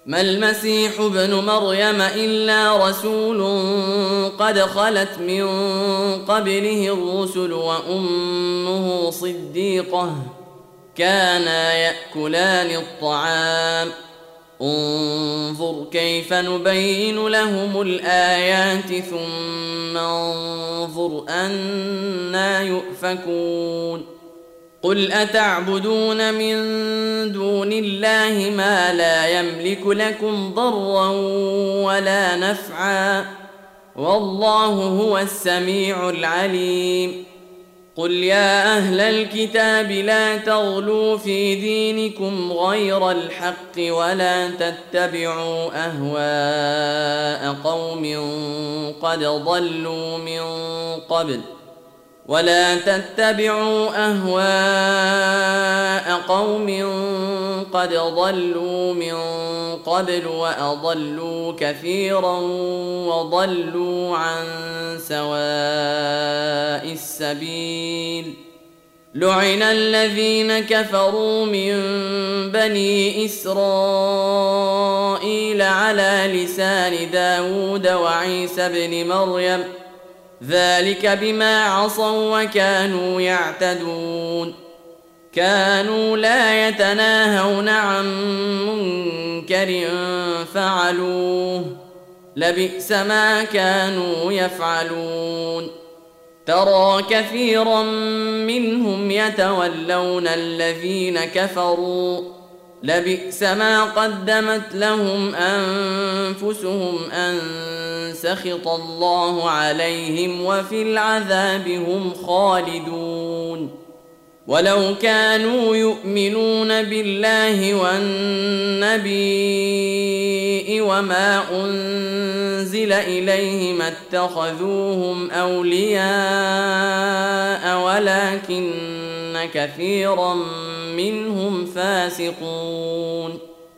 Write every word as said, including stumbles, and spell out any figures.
ما المسيح ابن مريم إلا رسول قد خلت من قبله الرسل وأمه صديقة كانا يأكلان الطعام انظر كيف نبين لهم الآيات ثم انظر أنا يؤفكون قل أتعبدون من دون الله ما لا يملك لكم ضرا ولا نفعا والله هو السميع العليم قل يا أهل الكتاب لا تغلوا في دينكم غير الحق ولا تتبعوا أهواء قوم قد ضلوا من قبل ولا تتبعوا أهواء قوم قد ضلوا من قبل وأضلوا كثيرا وضلوا عن سواء السبيل لعن الذين كفروا من بني إسرائيل على لسان داود وعيسى بن مريم ذلك بما عصوا وكانوا يعتدون كانوا لا يتناهون عن منكر فعلوه لبئس ما كانوا يفعلون ترى كثيرا منهم يتولون الذين كفروا لبئس ما قدمت لهم أنفسهم أن سخط الله عليهم وفي العذاب هم خالدون ولو كانوا يؤمنون بالله والنبي وما أنزل إليه ما اتخذوهم أولياء ولكن كثيرا منهم فاسقون